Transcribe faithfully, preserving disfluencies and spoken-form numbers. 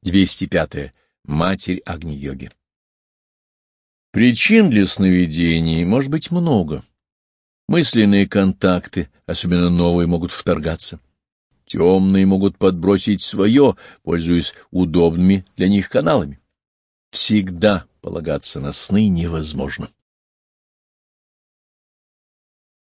двести пятое. Матерь Агни-йоги. Причин для сновидений может быть много. Мысленные контакты, особенно новые, могут вторгаться. Темные могут подбросить свое, пользуясь удобными для них каналами. Всегда полагаться на сны невозможно.